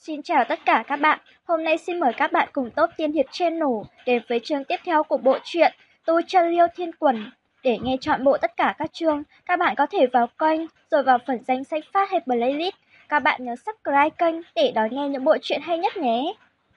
Xin chào tất cả các bạn. Hôm nay xin mời các bạn cùng Top Tiên Hiệp Channel đến với chương tiếp theo của bộ truyện Tu Chân Liêu Thiên Quần. Để nghe trọn bộ tất cả các chương, các bạn có thể vào kênh rồi vào phần danh sách phát hay playlist. Các bạn nhớ subscribe kênh để đón nghe những bộ truyện hay nhất nhé.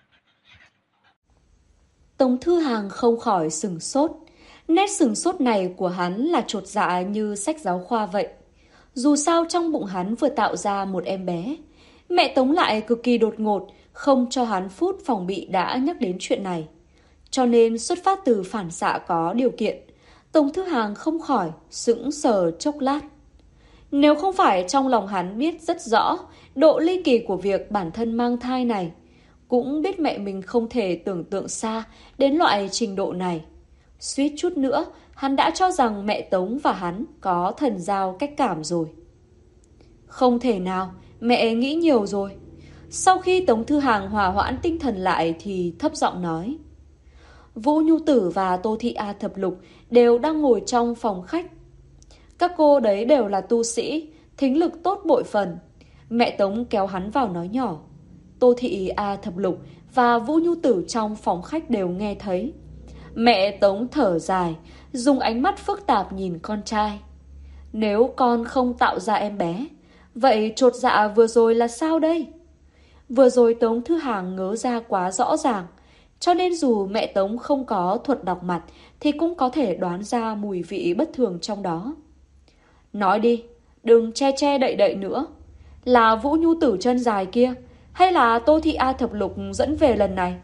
Tống Thư Hàng không khỏi sửng sốt. Nét sửng sốt này của hắn là chột dạ như sách giáo khoa vậy. Dù sao trong bụng hắn vừa tạo ra một em bé. Mẹ Tống lại cực kỳ đột ngột, không cho hắn phút phòng bị đã nhắc đến chuyện này. Cho nên xuất phát từ phản xạ có điều kiện, Tống Thư Hàng không khỏi sững sờ chốc lát. Nếu không phải trong lòng hắn biết rất rõ độ ly kỳ của việc bản thân mang thai này, cũng biết mẹ mình không thể tưởng tượng xa đến loại trình độ này. Suýt chút nữa, hắn đã cho rằng mẹ Tống và hắn có thần giao cách cảm rồi. Không thể nào, mẹ nghĩ nhiều rồi. Sau khi Tống Thư Hàng hòa hoãn tinh thần lại thì thấp giọng nói. Vũ Nhu Tử và Tô Thị A Thập Lục đều đang ngồi trong phòng khách. Các cô đấy đều là tu sĩ, thính lực tốt bội phần. Mẹ Tống kéo hắn vào nói nhỏ. Tô Thị A Thập Lục và Vũ Nhu Tử trong phòng khách đều nghe thấy. Mẹ Tống thở dài, dùng ánh mắt phức tạp nhìn con trai. Nếu con không tạo ra em bé, vậy chột dạ vừa rồi là sao đây? Vừa rồi Tống Thư Hàng ngớ ra quá rõ ràng, cho nên dù mẹ Tống không có thuật đọc mặt thì cũng có thể đoán ra mùi vị bất thường trong đó. Nói đi, đừng che che đậy đậy nữa. Là Vũ Nhu Tử chân dài kia, hay là Tô Thị A Thập Lục dẫn về lần này?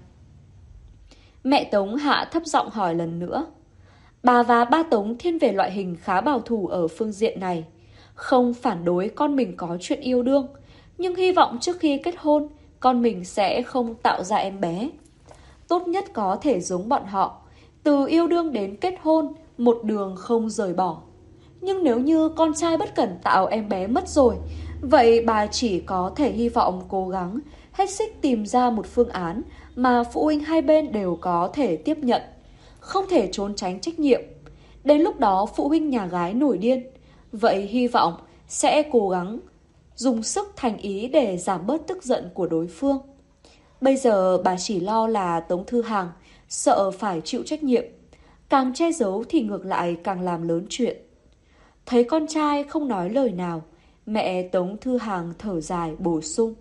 Mẹ Tống hạ thấp giọng hỏi lần nữa. Bà và ba Tống thiên về loại hình khá bảo thủ ở phương diện này. Không phản đối con mình có chuyện yêu đương, nhưng hy vọng trước khi kết hôn, con mình sẽ không tạo ra em bé. Tốt nhất có thể giống bọn họ, từ yêu đương đến kết hôn, một đường không rời bỏ. Nhưng nếu như con trai bất cẩn tạo em bé mất rồi, vậy bà chỉ có thể hy vọng cố gắng hết sức tìm ra một phương án mà phụ huynh hai bên đều có thể tiếp nhận, không thể trốn tránh trách nhiệm. Đến lúc đó phụ huynh nhà gái nổi điên, vậy hy vọng sẽ cố gắng dùng sức thành ý để giảm bớt tức giận của đối phương. Bây giờ bà chỉ lo là Tống Thư Hàng sợ phải chịu trách nhiệm, càng che giấu thì ngược lại càng làm lớn chuyện. Thấy con trai không nói lời nào, mẹ Tống Thư Hàng thở dài bổ sung.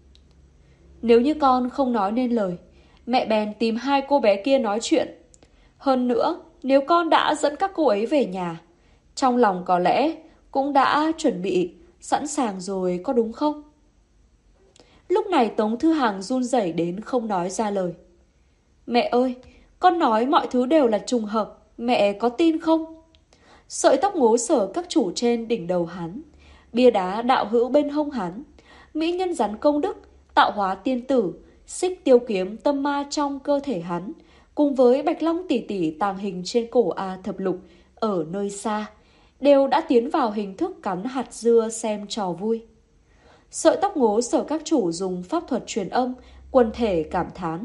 Nếu như con không nói nên lời, mẹ bèn tìm hai cô bé kia nói chuyện. Hơn nữa, nếu con đã dẫn các cô ấy về nhà, trong lòng có lẽ cũng đã chuẩn bị sẵn sàng rồi, có đúng không? Lúc này Tống Thư Hàng run rẩy đến không nói ra lời. Mẹ ơi, con nói mọi thứ đều là trùng hợp, mẹ có tin không? Sợi tóc ngố sở các chủ trên đỉnh đầu hắn, bia đá đạo hữu bên hông hắn, mỹ nhân rắn công đức, tạo hóa tiên tử, xích tiêu kiếm tâm ma trong cơ thể hắn, cùng với bạch long tỷ tỷ tàng hình trên cổ A Thập Lục ở nơi xa, đều đã tiến vào hình thức cắn hạt dưa xem trò vui. Sợi tóc ngố sở các chủ dùng pháp thuật truyền âm, quần thể cảm thán.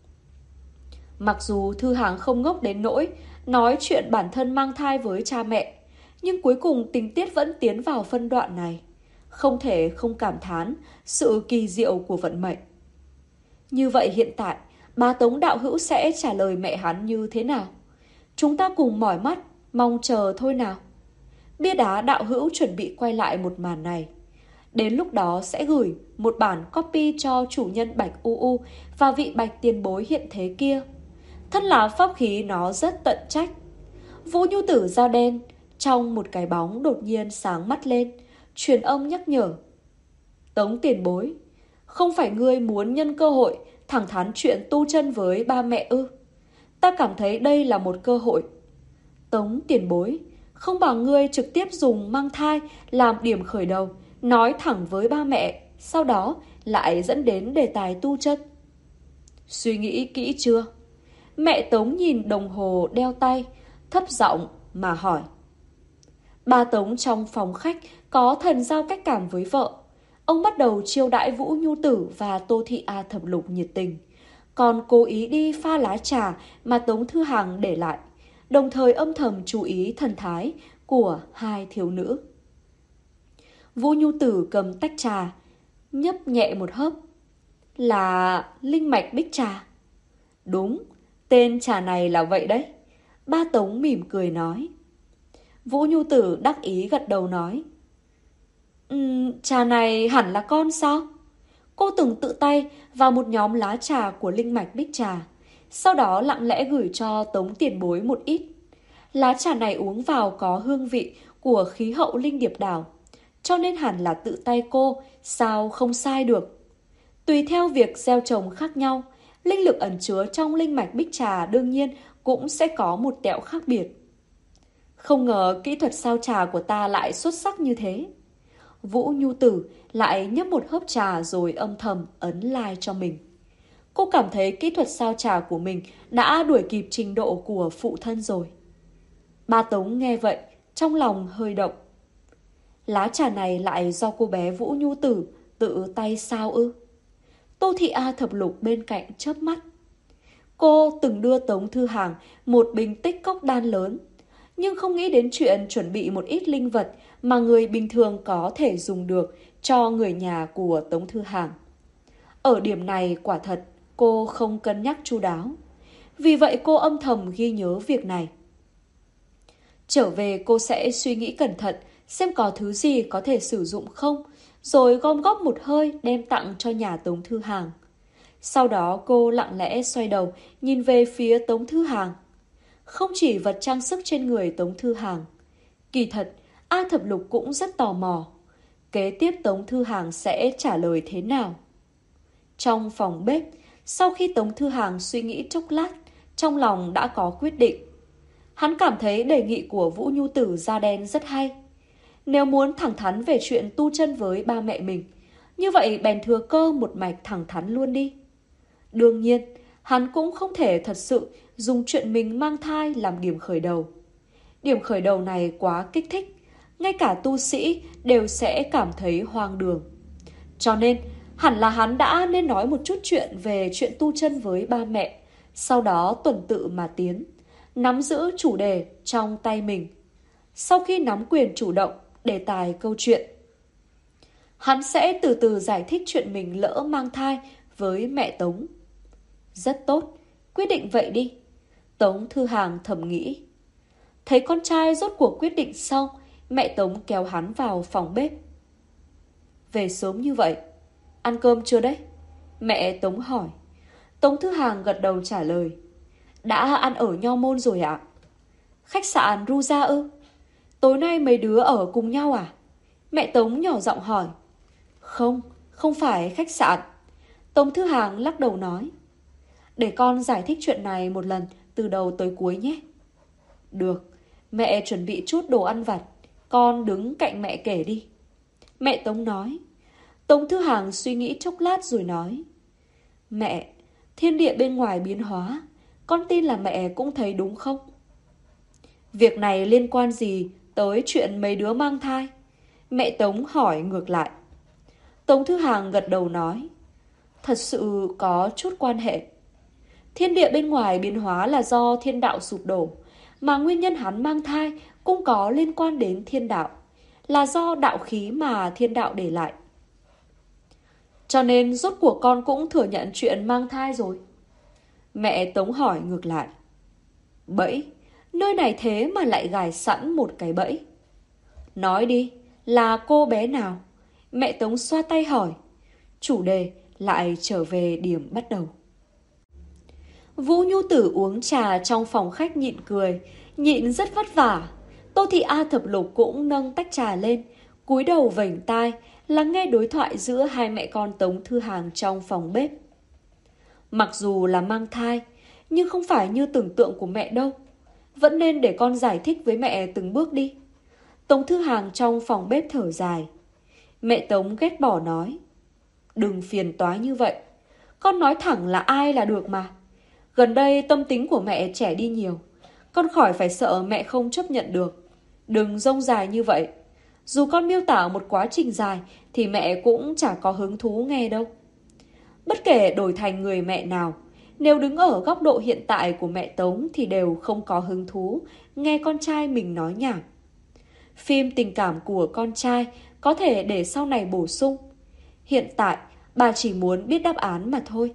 Mặc dù Thư Hàng không ngốc đến nỗi nói chuyện bản thân mang thai với cha mẹ, nhưng cuối cùng tình tiết vẫn tiến vào phân đoạn này. Không thể không cảm thán sự kỳ diệu của vận mệnh. Như vậy hiện tại, bà Tống đạo hữu sẽ trả lời mẹ hắn như thế nào? Chúng ta cùng mỏi mắt, mong chờ thôi nào. Bia đá đạo hữu chuẩn bị quay lại một màn này. Đến lúc đó sẽ gửi một bản copy cho chủ nhân Bạch UU và vị Bạch tiền bối hiện thế kia. Thân là pháp khí nó rất tận trách. Vũ Nhu Tử da đen, trong một cái bóng đột nhiên sáng mắt lên, truyền âm nhắc nhở. Tống tiền bối, không phải ngươi muốn nhân cơ hội thẳng thắn chuyện tu chân với ba mẹ ư? Ta cảm thấy đây là một cơ hội. Tống tiền bối, không bằng ngươi trực tiếp dùng mang thai làm điểm khởi đầu, nói thẳng với ba mẹ, sau đó lại dẫn đến đề tài tu chân. Suy nghĩ kỹ chưa? Mẹ Tống nhìn đồng hồ đeo tay, thấp giọng mà hỏi. Ba Tống trong phòng khách có thần giao cách cảm với vợ. Ông bắt đầu chiêu đãi Vũ Nhu Tử và Tô Thị A Thập Lục nhiệt tình, còn cố ý đi pha lá trà mà Tống Thư Hàng để lại, đồng thời âm thầm chú ý thần thái của hai thiếu nữ. Vũ Nhu Tử cầm tách trà, nhấp nhẹ một hớp. Là linh mạch bích trà. Đúng, tên trà này là vậy đấy. Ba Tống mỉm cười nói. Vũ Nhu Tử đắc ý gật đầu nói. Trà này hẳn là con sao? Cô từng tự tay vào một nhóm lá trà của linh mạch bích trà, sau đó lặng lẽ gửi cho Tống tiền bối một ít. Lá trà này uống vào có hương vị của khí hậu linh điệp đảo, cho nên hẳn là tự tay cô, sao không sai được. Tùy theo việc gieo trồng khác nhau, linh lực ẩn chứa trong linh mạch bích trà đương nhiên cũng sẽ có một tẹo khác biệt. Không ngờ kỹ thuật sao trà của ta lại xuất sắc như thế. Vũ Nhu Tử lại nhấp một hớp trà rồi âm thầm ấn like cho mình. Cô cảm thấy kỹ thuật sao trà của mình đã đuổi kịp trình độ của phụ thân rồi. Ba Tống nghe vậy, trong lòng hơi động. Lá trà này lại do cô bé Vũ Nhu Tử tự tay sao ư? Tô Thị A Thập Lục bên cạnh chớp mắt. Cô từng đưa Tống Thư Hàng một bình tích cốc đan lớn, nhưng không nghĩ đến chuyện chuẩn bị một ít linh vật mà người bình thường có thể dùng được cho người nhà của Tống Thư Hàng. Ở điểm này quả thật cô không cân nhắc chu đáo. Vì vậy cô âm thầm ghi nhớ việc này. Trở về cô sẽ suy nghĩ cẩn thận xem có thứ gì có thể sử dụng không, rồi gom góp một hơi đem tặng cho nhà Tống Thư Hàng. Sau đó cô lặng lẽ xoay đầu nhìn về phía Tống Thư Hàng. Không chỉ vật trang sức trên người Tống Thư Hàng, kỳ thật A Thập Lục cũng rất tò mò. Kế tiếp Tống Thư Hàng sẽ trả lời thế nào? Trong phòng bếp, sau khi Tống Thư Hàng suy nghĩ chốc lát, trong lòng đã có quyết định. Hắn cảm thấy đề nghị của Vũ Nhu Tử da đen rất hay. Nếu muốn thẳng thắn về chuyện tu chân với ba mẹ mình, như vậy bèn thừa cơ một mạch thẳng thắn luôn đi. Đương nhiên, hắn cũng không thể thật sự dùng chuyện mình mang thai làm điểm khởi đầu. Điểm khởi đầu này quá kích thích, ngay cả tu sĩ đều sẽ cảm thấy hoang đường. Cho nên, hẳn là hắn đã nên nói một chút chuyện về chuyện tu chân với ba mẹ, sau đó tuần tự mà tiến, nắm giữ chủ đề trong tay mình. Sau khi nắm quyền chủ động, đề tài câu chuyện, hắn sẽ từ từ giải thích chuyện mình lỡ mang thai với mẹ Tống. Rất tốt, quyết định vậy đi. Tống Thư Hàng thầm nghĩ. Thấy con trai rốt cuộc quyết định xong, mẹ Tống kéo hắn vào phòng bếp. Về sớm như vậy, ăn cơm chưa đấy? Mẹ Tống hỏi. Tống Thư Hàng gật đầu trả lời. Đã ăn ở Nho Môn rồi ạ. Khách sạn Ruja ư? Tối nay mấy đứa ở cùng nhau à? Mẹ Tống nhỏ giọng hỏi. Không, không phải khách sạn. Tống Thư Hàng lắc đầu nói. Để con giải thích chuyện này một lần từ đầu tới cuối nhé. Được, mẹ chuẩn bị chút đồ ăn vặt, con đứng cạnh mẹ kể đi. Mẹ Tống nói. Tống Thư Hàng suy nghĩ chốc lát rồi nói. Mẹ, thiên địa bên ngoài biến hóa, con tin là mẹ cũng thấy đúng không? Việc này liên quan gì tới chuyện mấy đứa mang thai? Mẹ Tống hỏi ngược lại. Tống Thư Hàng gật đầu nói. Thật sự có chút quan hệ. Thiên địa bên ngoài biến hóa là do thiên đạo sụp đổ, mà nguyên nhân hắn mang thai cũng có liên quan đến thiên đạo, là do đạo khí mà thiên đạo để lại. Cho nên rốt cuộc con cũng thừa nhận chuyện mang thai rồi. Mẹ Tống hỏi ngược lại. Bẫy, nơi này thế mà lại gài sẵn một cái bẫy. Nói đi, là cô bé nào? Mẹ Tống xoa tay hỏi. Chủ đề lại trở về điểm bắt đầu. Vũ Nhu Tử uống trà trong phòng khách nhịn cười, nhịn rất vất vả. Tô Thị A Thập Lục cũng nâng tách trà lên, cúi đầu vểnh tai, lắng nghe đối thoại giữa hai mẹ con Tống Thư Hàng trong phòng bếp. Mặc dù là mang thai, nhưng không phải như tưởng tượng của mẹ đâu. Vẫn nên để con giải thích với mẹ từng bước đi. Tống Thư Hàng trong phòng bếp thở dài. Mẹ Tống ghét bỏ nói. Đừng phiền toái như vậy. Con nói thẳng là ai là được mà. Gần đây tâm tính của mẹ trẻ đi nhiều. Con khỏi phải sợ mẹ không chấp nhận được. Đừng rông dài như vậy. Dù con miêu tả một quá trình dài thì mẹ cũng chả có hứng thú nghe đâu. Bất kể đổi thành người mẹ nào, nếu đứng ở góc độ hiện tại của mẹ Tống thì đều không có hứng thú nghe con trai mình nói nhảm. Phim tình cảm của con trai có thể để sau này bổ sung. Hiện tại, bà chỉ muốn biết đáp án mà thôi.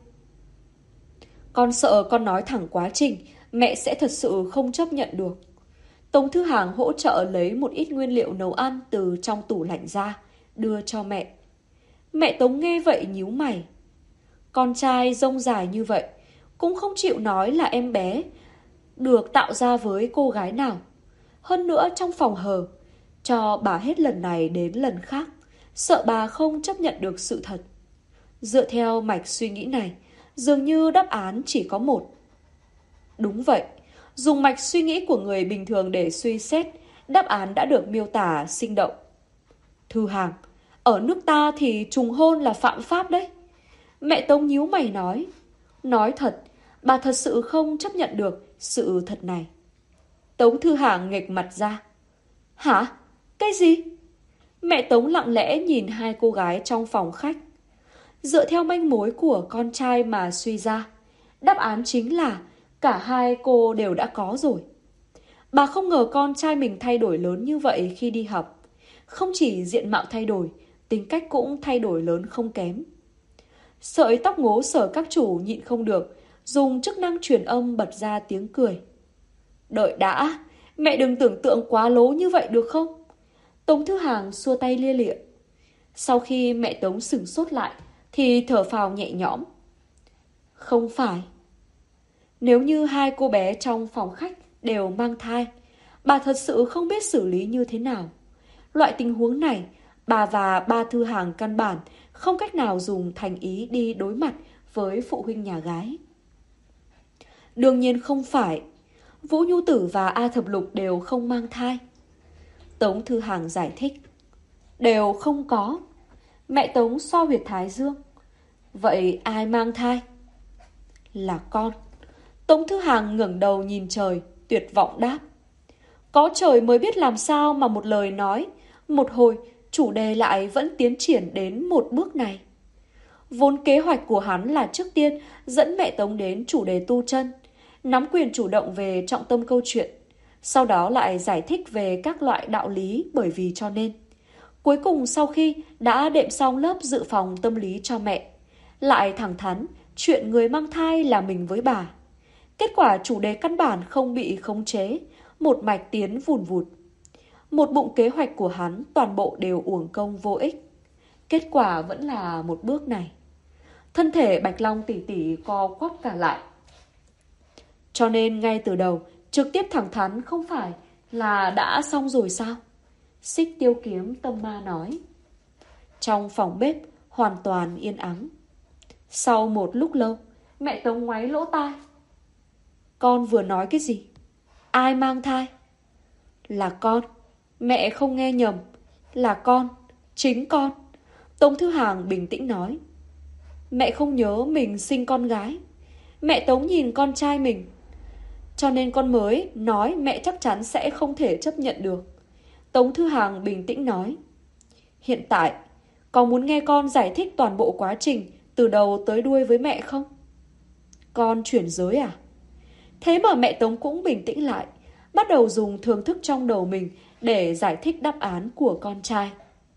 Con sợ con nói thẳng quá trình, mẹ sẽ thật sự không chấp nhận được. Tống Thư Hàng hỗ trợ lấy một ít nguyên liệu nấu ăn từ trong tủ lạnh ra, đưa cho mẹ. Mẹ Tống nghe vậy nhíu mày. Con trai rông dài như vậy, cũng không chịu nói là em bé được tạo ra với cô gái nào. Hơn nữa trong phòng hờ, cho bà hết lần này đến lần khác, sợ bà không chấp nhận được sự thật. Dựa theo mạch suy nghĩ này, dường như đáp án chỉ có một. Đúng vậy, dùng mạch suy nghĩ của người bình thường để suy xét, đáp án đã được miêu tả sinh động. Thư Hàng, ở nước ta thì trùng hôn là phạm pháp đấy. Mẹ Tống nhíu mày nói. Nói thật, bà thật sự không chấp nhận được sự thật này. Tống Thư Hàng nghệch mặt ra. Hả? Cái gì? Mẹ Tống lặng lẽ nhìn hai cô gái trong phòng khách. Dựa theo manh mối của con trai mà suy ra, đáp án chính là cả hai cô đều đã có rồi. Bà không ngờ con trai mình thay đổi lớn như vậy khi đi học. Không chỉ diện mạo thay đổi, tính cách cũng thay đổi lớn không kém. Sợi tóc ngố Sở các chủ nhịn không được, dùng chức năng truyền âm bật ra tiếng cười. Đợi đã, mẹ đừng tưởng tượng quá lố như vậy được không? Tống Thư Hàng xua tay lia lịa. Sau khi mẹ Tống sửng sốt lại, thì thở phào nhẹ nhõm. Không phải. Nếu như hai cô bé trong phòng khách đều mang thai, bà thật sự không biết xử lý như thế nào. Loại tình huống này, bà và ba Thư Hàng căn bản không cách nào dùng thành ý đi đối mặt với phụ huynh nhà gái. Đương nhiên không phải. Vũ Nhu Tử và A Thập Lục đều không mang thai. Tống Thư Hàng giải thích. Đều không có. Mẹ Tống xoa huyệt thái dương. Vậy ai mang thai? Là con. Tống Thư Hàng ngẩng đầu nhìn trời, tuyệt vọng đáp. Có trời mới biết làm sao mà một lời nói, một hồi chủ đề lại vẫn tiến triển đến một bước này. Vốn kế hoạch của hắn là trước tiên dẫn mẹ Tống đến chủ đề tu chân, nắm quyền chủ động về trọng tâm câu chuyện, sau đó lại giải thích về các loại đạo lý bởi vì cho nên. Cuối cùng sau khi đã đệm xong lớp dự phòng tâm lý cho mẹ, lại thẳng thắn chuyện người mang thai là mình với bà. Kết quả chủ đề căn bản không bị khống chế, một mạch tiến vùn vụt. Một bụng kế hoạch của hắn toàn bộ đều uổng công vô ích. Kết quả vẫn là một bước này. Thân thể Bạch Long tỉ tỉ co quắp cả lại. Cho nên ngay từ đầu, trực tiếp thẳng thắn không phải là đã xong rồi sao? Xích Tiêu Kiếm tâm ma nói. Trong phòng bếp hoàn toàn yên ắng. Sau một lúc lâu, mẹ Tống ngoáy lỗ tai. Con vừa nói cái gì? Ai mang thai? Là con. Mẹ không nghe nhầm. Là con. Chính con. Tống Thư Hàng bình tĩnh nói. Mẹ không nhớ mình sinh con gái. Mẹ Tống nhìn con trai mình. Cho nên con mới nói mẹ chắc chắn sẽ không thể chấp nhận được. Tống Thư Hàng bình tĩnh nói. Hiện tại, con muốn nghe con giải thích toàn bộ quá trình từ đầu tới đuôi với mẹ không? Con chuyển giới à? Thế mà mẹ Tống cũng bình tĩnh lại, bắt đầu dùng thường thức trong đầu mình để giải thích đáp án của con trai.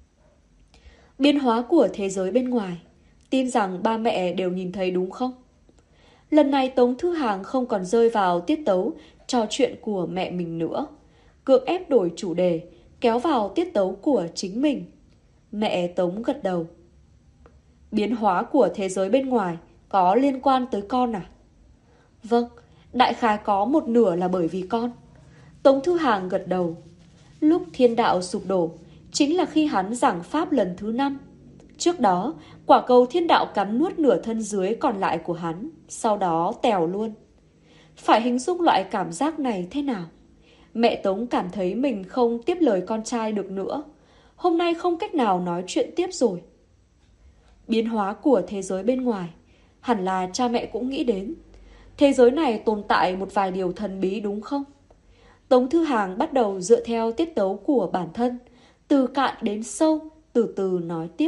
Biến hóa của thế giới bên ngoài, tin rằng ba mẹ đều nhìn thấy đúng không? Lần này Tống Thư Hàng không còn rơi vào tiết tấu trò chuyện của mẹ mình nữa, cưỡng ép đổi chủ đề, kéo vào tiết tấu của chính mình. Mẹ Tống gật đầu. Biến hóa của thế giới bên ngoài có liên quan tới con à? Vâng, đại khái có một nửa là bởi vì con. Tống Thư Hàng gật đầu. Lúc thiên đạo sụp đổ, chính là khi hắn giảng pháp lần thứ 5. Trước đó, quả cầu thiên đạo cắn nuốt nửa thân dưới còn lại của hắn, sau đó tèo luôn. Phải hình dung loại cảm giác này thế nào? Mẹ Tống cảm thấy mình không tiếp lời con trai được nữa. Hôm nay không cách nào nói chuyện tiếp rồi. Biến hóa của thế giới bên ngoài, hẳn là cha mẹ cũng nghĩ đến. Thế giới này tồn tại một vài điều thần bí đúng không? Tống Thư Hàng bắt đầu dựa theo tiết tấu của bản thân, từ cạn đến sâu, từ từ nói tiếp.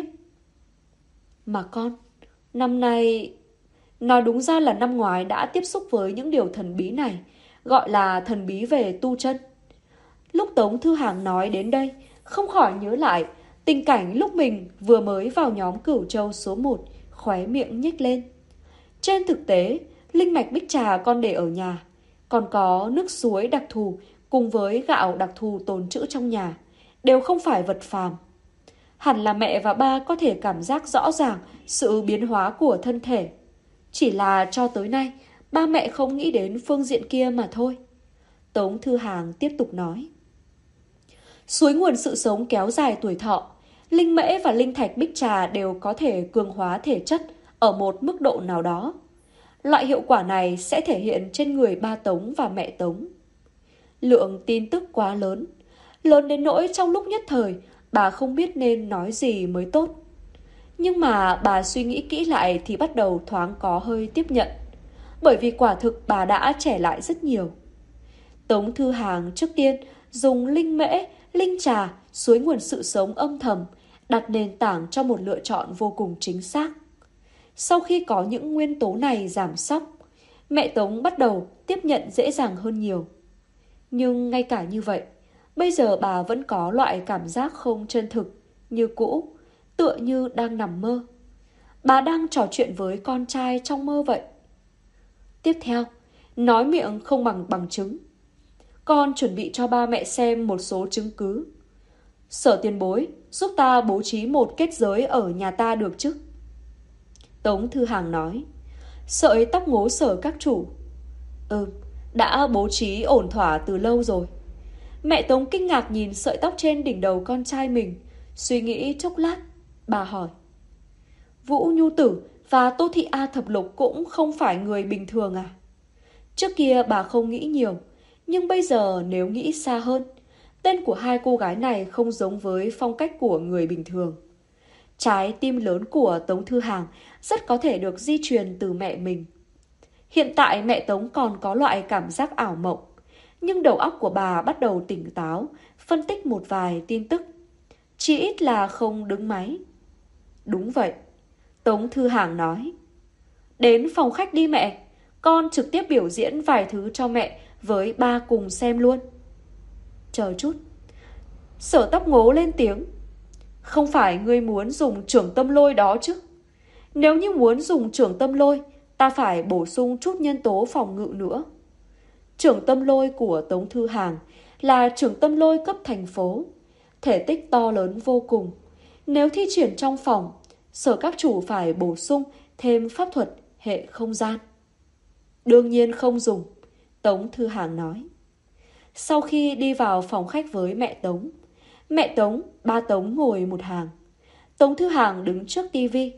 Mà con, năm nay... Nói đúng ra là năm ngoái đã tiếp xúc với những điều thần bí này, gọi là thần bí về tu chân. Lúc Tống Thư Hàng nói đến đây, không khỏi nhớ lại tình cảnh lúc mình vừa mới vào nhóm Cửu Châu số 1, khóe miệng nhếch lên. Trên thực tế, linh mạch bích trà con để ở nhà, còn có nước suối đặc thù cùng với gạo đặc thù tồn trữ trong nhà, đều không phải vật phàm. Hẳn là mẹ và ba có thể cảm giác rõ ràng sự biến hóa của thân thể. Chỉ là cho tới nay, ba mẹ không nghĩ đến phương diện kia mà thôi. Tống Thư Hàng tiếp tục nói. Suối nguồn sự sống kéo dài tuổi thọ, linh mễ và linh thạch bích trà đều có thể cường hóa thể chất ở một mức độ nào đó. Loại hiệu quả này sẽ thể hiện trên người ba Tống và mẹ Tống. Lượng tin tức quá lớn, lớn đến nỗi trong lúc nhất thời bà không biết nên nói gì mới tốt. Nhưng mà bà suy nghĩ kỹ lại thì bắt đầu thoáng có hơi tiếp nhận, bởi vì quả thực bà đã trẻ lại rất nhiều. Tống Thư Hàng trước tiên dùng linh mễ, linh trà, suối nguồn sự sống âm thầm đặt nền tảng cho một lựa chọn vô cùng chính xác. Sau khi có những nguyên tố này giảm sóc, mẹ Tống bắt đầu tiếp nhận dễ dàng hơn nhiều. Nhưng ngay cả như vậy, bây giờ bà vẫn có loại cảm giác không chân thực, như cũ, tựa như đang nằm mơ. Bà đang trò chuyện với con trai trong mơ vậy. Tiếp theo, nói miệng không bằng bằng chứng. Con chuẩn bị cho ba mẹ xem một số chứng cứ. Sở tiền bối, giúp ta bố trí một kết giới ở nhà ta được chứ? Tống Thư Hàng nói. Sợi tóc ngố Sở các chủ. Đã bố trí ổn thỏa từ lâu rồi. Mẹ Tống kinh ngạc nhìn sợi tóc trên đỉnh đầu con trai mình, suy nghĩ chốc lát, bà hỏi. Vũ Nhu Tử và Tô Thị A Thập Lục cũng không phải người bình thường à? Trước kia bà không nghĩ nhiều, nhưng bây giờ nếu nghĩ xa hơn, tên của hai cô gái này không giống với phong cách của người bình thường. Trái tim lớn của Tống Thư Hàng rất có thể được di truyền từ mẹ mình. Hiện tại mẹ Tống còn có loại cảm giác ảo mộng, nhưng đầu óc của bà bắt đầu tỉnh táo, phân tích một vài tin tức. Chỉ ít là không đứng máy. Đúng vậy, Tống Thư Hàng nói. Đến phòng khách đi mẹ, con trực tiếp biểu diễn vài thứ cho mẹ với ba cùng xem luôn. Chờ chút. Sở tóc ngố lên tiếng. Không phải ngươi muốn dùng trưởng tâm lôi đó chứ? Nếu như muốn dùng trưởng tâm lôi, ta phải bổ sung chút nhân tố phòng ngự nữa. Trưởng tâm lôi của Tống Thư Hàng là trưởng tâm lôi cấp thành phố, thể tích to lớn vô cùng. Nếu thi triển trong phòng, Sở các chủ phải bổ sung thêm pháp thuật hệ không gian. Đương nhiên không dùng, Tống Thư Hàng nói. Sau khi đi vào phòng khách với mẹ Tống, ba Tống ngồi một hàng. Tống Thư Hàng đứng trước tivi.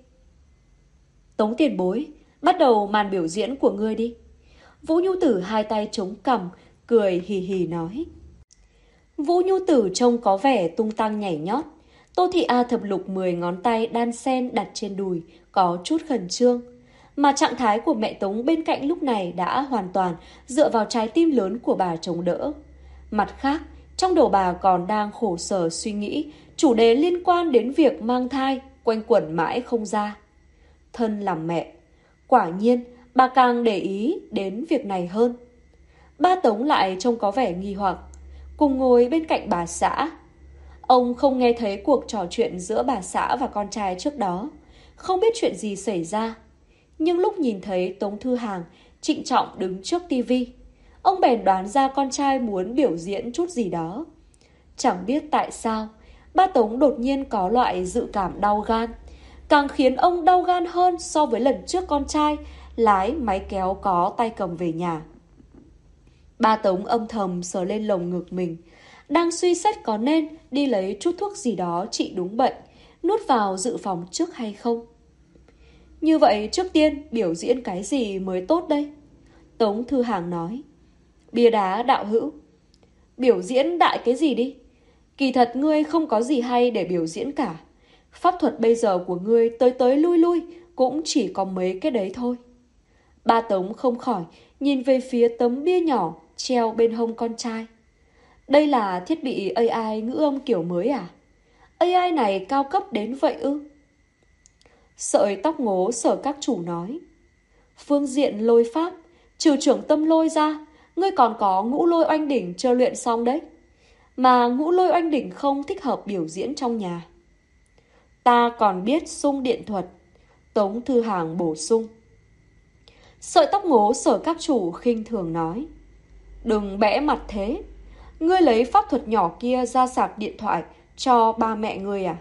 Tống tiền bối, bắt đầu màn biểu diễn của ngươi đi. Vũ Nhu Tử hai tay chống cằm, cười hì hì nói. Vũ Nhu Tử trông có vẻ tung tăng nhảy nhót. Tô Thị A Thập Lục 10 ngón tay đan sen đặt trên đùi, có chút khẩn trương. Mà trạng thái của mẹ Tống bên cạnh lúc này đã hoàn toàn dựa vào trái tim lớn của bà chống đỡ. Mặt khác, trong đầu bà còn đang khổ sở suy nghĩ chủ đề liên quan đến việc mang thai, quanh quẩn mãi không ra. Thân làm mẹ, quả nhiên bà càng để ý đến việc này hơn. Ba Tống lại trông có vẻ nghi hoặc, cùng ngồi bên cạnh bà xã. Ông không nghe thấy cuộc trò chuyện giữa bà xã và con trai trước đó, không biết chuyện gì xảy ra. Nhưng lúc nhìn thấy Tống Thư Hàng trịnh trọng đứng trước tivi, ông bèn đoán ra con trai muốn biểu diễn chút gì đó. Chẳng biết tại sao, ba Tống đột nhiên có loại dự cảm đau gan, càng khiến ông đau gan hơn so với lần trước con trai lái máy kéo có tay cầm về nhà. Ba Tống âm thầm sờ lên lồng ngực mình, đang suy xét có nên đi lấy chút thuốc gì đó trị đúng bệnh, nuốt vào dự phòng trước hay không. Như vậy trước tiên biểu diễn cái gì mới tốt đây? Tống Thư Hàng nói. Bia đá đạo hữu. Biểu diễn đại cái gì đi? Kỳ thật ngươi không có gì hay để biểu diễn cả. Pháp thuật bây giờ của ngươi tới tới lui lui cũng chỉ có mấy cái đấy thôi. Ba Tống không khỏi nhìn về phía tấm bia nhỏ treo bên hông con trai. Đây là thiết bị AI ngữ âm kiểu mới à? AI này cao cấp đến vậy ư? Sợi tóc ngố Sở các chủ nói. Phương diện lôi pháp, trừ trưởng tâm lôi ra, ngươi còn có ngũ lôi oanh đỉnh chưa luyện xong đấy. Mà ngũ lôi oanh đỉnh không thích hợp biểu diễn trong nhà. Ta còn biết xung điện thuật. Tống Thư Hàng bổ sung. Sợi tóc ngố Sở Các Chủ khinh thường nói. Đừng bẽ mặt thế. Ngươi lấy pháp thuật nhỏ kia ra sạc điện thoại cho ba mẹ ngươi à?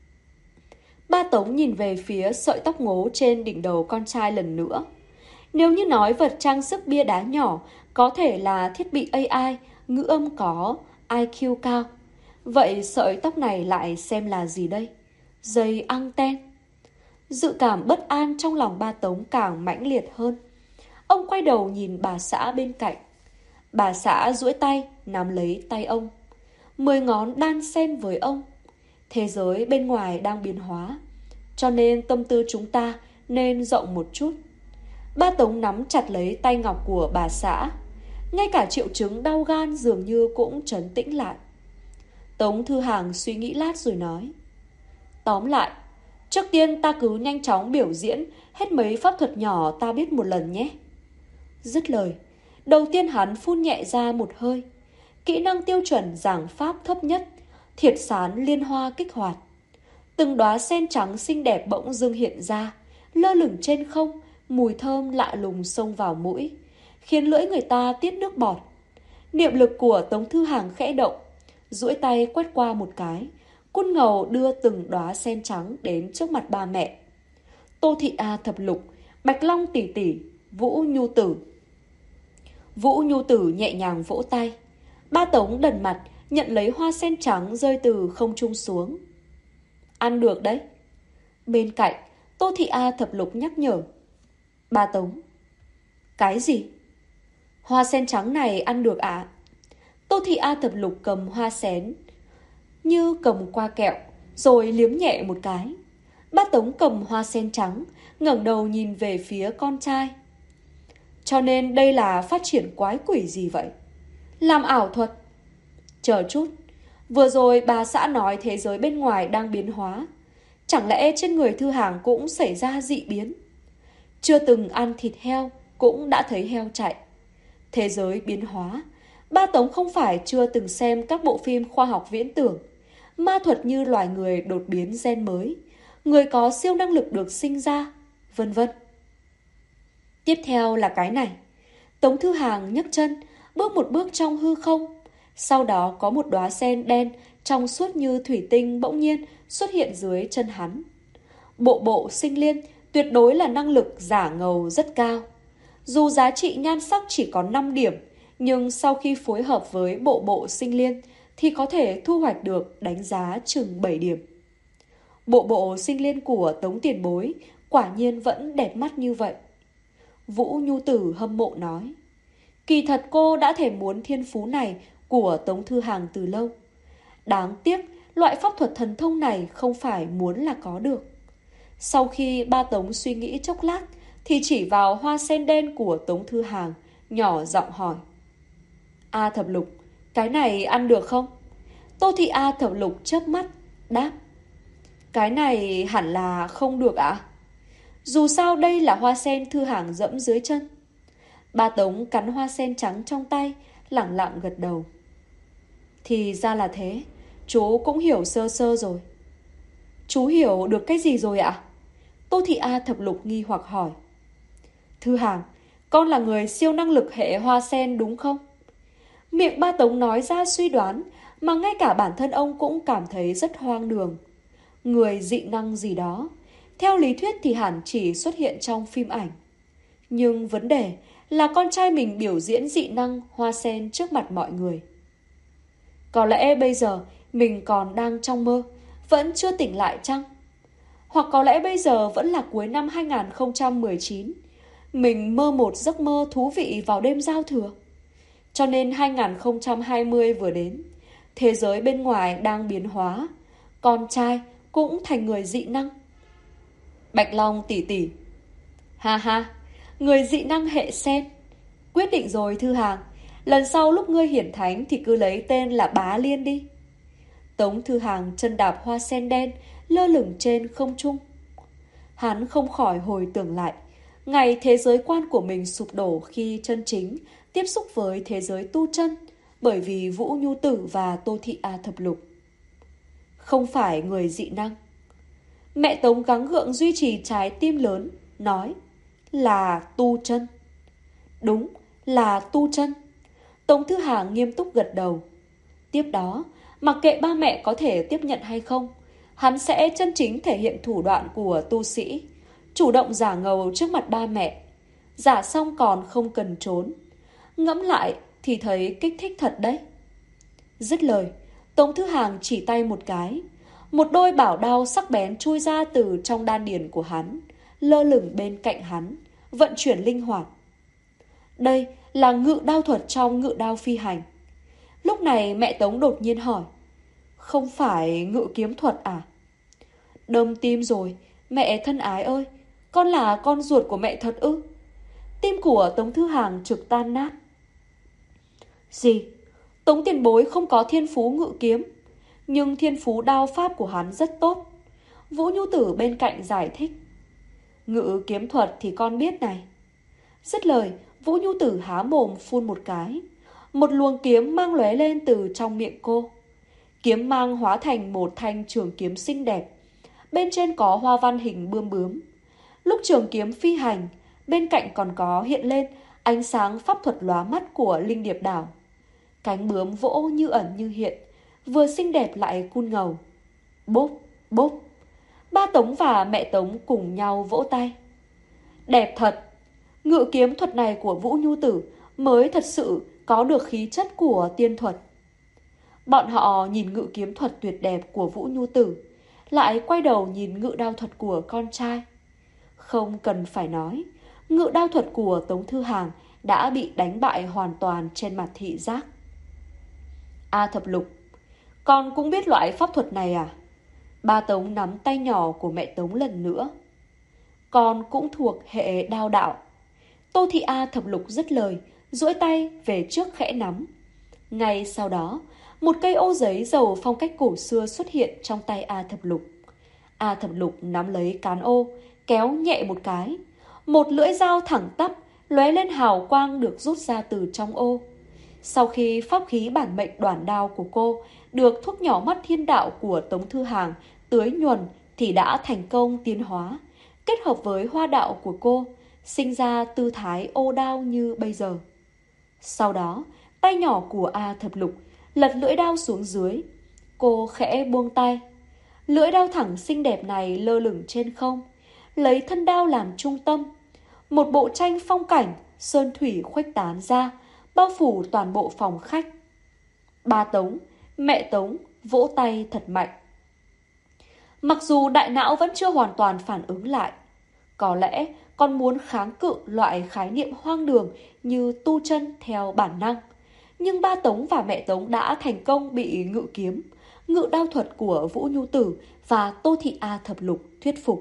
Ba Tống nhìn về phía sợi tóc ngố trên đỉnh đầu con trai lần nữa. Nếu như nói vật trang sức bia đá nhỏ có thể là thiết bị AI, ngữ âm có, IQ cao, vậy sợi tóc này lại xem là gì đây? Dây anten. Dự cảm bất an trong lòng ba Tống càng mãnh liệt hơn. Ông quay đầu nhìn bà xã bên cạnh. Bà xã duỗi tay nắm lấy tay ông. 10 ngón đan xen với ông. Thế giới bên ngoài đang biến hóa, cho nên tâm tư chúng ta nên rộng một chút. Ba Tống nắm chặt lấy tay ngọc của bà xã. Ngay cả triệu chứng đau gan dường như cũng trấn tĩnh lại. Tống Thư Hàng suy nghĩ lát rồi nói. Tóm lại, trước tiên ta cứ nhanh chóng biểu diễn hết mấy pháp thuật nhỏ ta biết một lần nhé. Dứt lời, đầu tiên hắn phun nhẹ ra một hơi. Kỹ năng tiêu chuẩn giảng pháp thấp nhất, thiệt sán liên hoa kích hoạt. Từng đóa sen trắng xinh đẹp bỗng dưng hiện ra, lơ lửng trên không, mùi thơm lạ lùng xông vào mũi, khiến lưỡi người ta tiết nước bọt. Niệm lực của Tống Thư Hàng khẽ động, duỗi tay quét qua một cái, cun ngầu đưa từng đóa sen trắng đến trước mặt ba mẹ. Tô Thị A Thập Lục, Bạch Long tỷ tỷ, Vũ Nhu Tử. Vũ Nhu Tử nhẹ nhàng vỗ tay. Ba Tống đần mặt nhận lấy hoa sen trắng rơi từ không trung xuống. Ăn được đấy. Bên cạnh, Tô Thị A Thập Lục nhắc nhở. Ba Tống. Cái gì? Hoa sen trắng này ăn được ạ? Tô Thị A Thập Lục cầm hoa sen như cầm qua kẹo, rồi liếm nhẹ một cái. Ba Tống cầm hoa sen trắng, ngẩng đầu nhìn về phía con trai. Cho nên đây là phát triển quái quỷ gì vậy? Làm ảo thuật? Chờ chút, vừa rồi bà xã nói thế giới bên ngoài đang biến hóa. Chẳng lẽ trên người Thư Hàng cũng xảy ra dị biến? Chưa từng ăn thịt heo cũng đã thấy heo chạy. Thế giới biến hóa. Ba Tống không phải chưa từng xem các bộ phim khoa học viễn tưởng. Ma thuật như loài người đột biến gen mới, người có siêu năng lực được sinh ra, vân vân. Tiếp theo là cái này. Tống Thư Hàng nhấc chân, bước một bước trong hư không. Sau đó có một đóa sen đen trong suốt như thủy tinh bỗng nhiên xuất hiện dưới chân hắn. Bộ bộ sinh liên tuyệt đối là năng lực giả ngầu rất cao. Dù giá trị nhan sắc chỉ có 5 điểm, nhưng sau khi phối hợp với bộ bộ sinh liên thì có thể thu hoạch được đánh giá chừng 7 điểm. Bộ bộ sinh liên của Tống tiền bối quả nhiên vẫn đẹp mắt như vậy. Vũ Nhu Tử hâm mộ nói. Kỳ thật cô đã thèm muốn thiên phú này của Tống Thư Hàng từ lâu. Đáng tiếc, loại pháp thuật thần thông này không phải muốn là có được. Sau khi ba Tống suy nghĩ chốc lát, thì chỉ vào hoa sen đen của Tống Thư Hàng, nhỏ giọng hỏi. A Thập Lục, cái này ăn được không? Tô Thị A Thập Lục chớp mắt, đáp. Cái này hẳn là không được ạ. Dù sao đây là hoa sen Thư Hàng dẫm dưới chân. Ba Tống cắn hoa sen trắng trong tay, lẳng lặng gật đầu. Thì ra là thế, chú cũng hiểu sơ sơ rồi. Chú hiểu được cái gì rồi ạ? Tô Thị A Thập Lục nghi hoặc hỏi. Thư Hàng, con là người siêu năng lực hệ hoa sen đúng không? Miệng ba Tống nói ra suy đoán mà ngay cả bản thân ông cũng cảm thấy rất hoang đường. Người dị năng gì đó, theo lý thuyết thì hẳn chỉ xuất hiện trong phim ảnh. Nhưng vấn đề là con trai mình biểu diễn dị năng hoa sen trước mặt mọi người. Có lẽ bây giờ mình còn đang trong mơ, vẫn chưa tỉnh lại chăng? Hoặc có lẽ bây giờ vẫn là cuối năm 2019, mình mơ một giấc mơ thú vị vào đêm giao thừa. Cho nên 2020 vừa đến, thế giới bên ngoài đang biến hóa, con trai cũng thành người dị năng. Bạch Long tỷ tỷ. Ha ha, người dị năng hệ sen. Quyết định rồi Thư Hàng, lần sau lúc ngươi hiển thánh thì cứ lấy tên là Bá Liên đi. Tống Thư Hàng chân đạp hoa sen đen lơ lửng trên không trung. Hắn không khỏi hồi tưởng lại ngày thế giới quan của mình sụp đổ khi chân chính tiếp xúc với thế giới tu chân bởi vì Vũ Nhu Tử và Tô Thị A Thập Lục. Không phải người dị năng. Mẹ Tống gắng gượng duy trì trái tim lớn, nói là tu chân. Đúng, là tu chân. Tống Thư Hàng nghiêm túc gật đầu. Tiếp đó, mặc kệ ba mẹ có thể tiếp nhận hay không, hắn sẽ chân chính thể hiện thủ đoạn của tu sĩ, chủ động giả ngầu trước mặt ba mẹ. Giả xong còn không cần trốn. Ngẫm lại thì thấy kích thích thật đấy. Dứt lời, Tống Thư Hàng chỉ tay một cái. Một đôi bảo đao sắc bén chui ra từ trong đan điền của hắn, lơ lửng bên cạnh hắn, vận chuyển linh hoạt. Đây là ngự đao thuật trong ngự đao phi hành. Lúc này mẹ Tống đột nhiên hỏi, không phải ngự kiếm thuật à? Đâm tim rồi, mẹ thân ái ơi, con là con ruột của mẹ thật ư? Tim của Tống Thư Hàng trực tan nát. Gì? Tống tiền bối không có thiên phú ngự kiếm, nhưng thiên phú đao pháp của hắn rất tốt. Vũ Nhu Tử bên cạnh giải thích. Ngự kiếm thuật thì con biết này. Dứt lời, Vũ Nhu Tử há mồm phun một cái. Một luồng kiếm mang lóe lên từ trong miệng cô. Kiếm mang hóa thành một thanh trường kiếm xinh đẹp. Bên trên có hoa văn hình bươm bướm. Lúc trường kiếm phi hành, bên cạnh còn có hiện lên ánh sáng pháp thuật lóa mắt của linh điệp đảo. Cánh bướm vỗ như ẩn như hiện, vừa xinh đẹp lại cun ngầu. Bốp, bốp. Ba Tống và mẹ Tống cùng nhau vỗ tay. Đẹp thật. Ngự kiếm thuật này của Vũ Nhu Tử mới thật sự có được khí chất của tiên thuật. Bọn họ nhìn ngự kiếm thuật tuyệt đẹp của Vũ Nhu Tử, lại quay đầu nhìn ngự đao thuật của con trai. Không cần phải nói, ngự đao thuật của Tống Thư Hàng đã bị đánh bại hoàn toàn trên mặt thị giác. A Thập Lục, con cũng biết loại pháp thuật này à? Ba Tống nắm tay nhỏ của mẹ Tống lần nữa. Con cũng thuộc hệ đao đạo. Tô Thị A Thập Lục dứt lời, duỗi tay về trước khẽ nắm. Ngay sau đó, một cây ô giấy dầu phong cách cổ xưa xuất hiện trong tay A Thập Lục. A Thập Lục nắm lấy cán ô, kéo nhẹ một cái. Một lưỡi dao thẳng tắp, lóe lên hào quang được rút ra từ trong ô. Sau khi pháp khí bản mệnh đoản đao của cô được thuốc nhỏ mắt thiên đạo của Tống Thư Hàng tưới nhuần thì đã thành công tiến hóa, kết hợp với hoa đạo của cô, sinh ra tư thái ô đao như bây giờ. Sau đó, tay nhỏ của A Thập Lục lật lưỡi đao xuống dưới. Cô khẽ buông tay. Lưỡi đao thẳng xinh đẹp này lơ lửng trên không, lấy thân đao làm trung tâm. Một bộ tranh phong cảnh, sơn thủy khuếch tán ra, bao phủ toàn bộ phòng khách. Ba Tống, mẹ Tống vỗ tay thật mạnh. Mặc dù đại não vẫn chưa hoàn toàn phản ứng lại, có lẽ còn muốn kháng cự loại khái niệm hoang đường như tu chân theo bản năng, nhưng ba Tống và mẹ Tống đã thành công bị ngự kiếm, ngự đao thuật của Vũ Nhu Tử và Tô Thị A Thập Lục thuyết phục.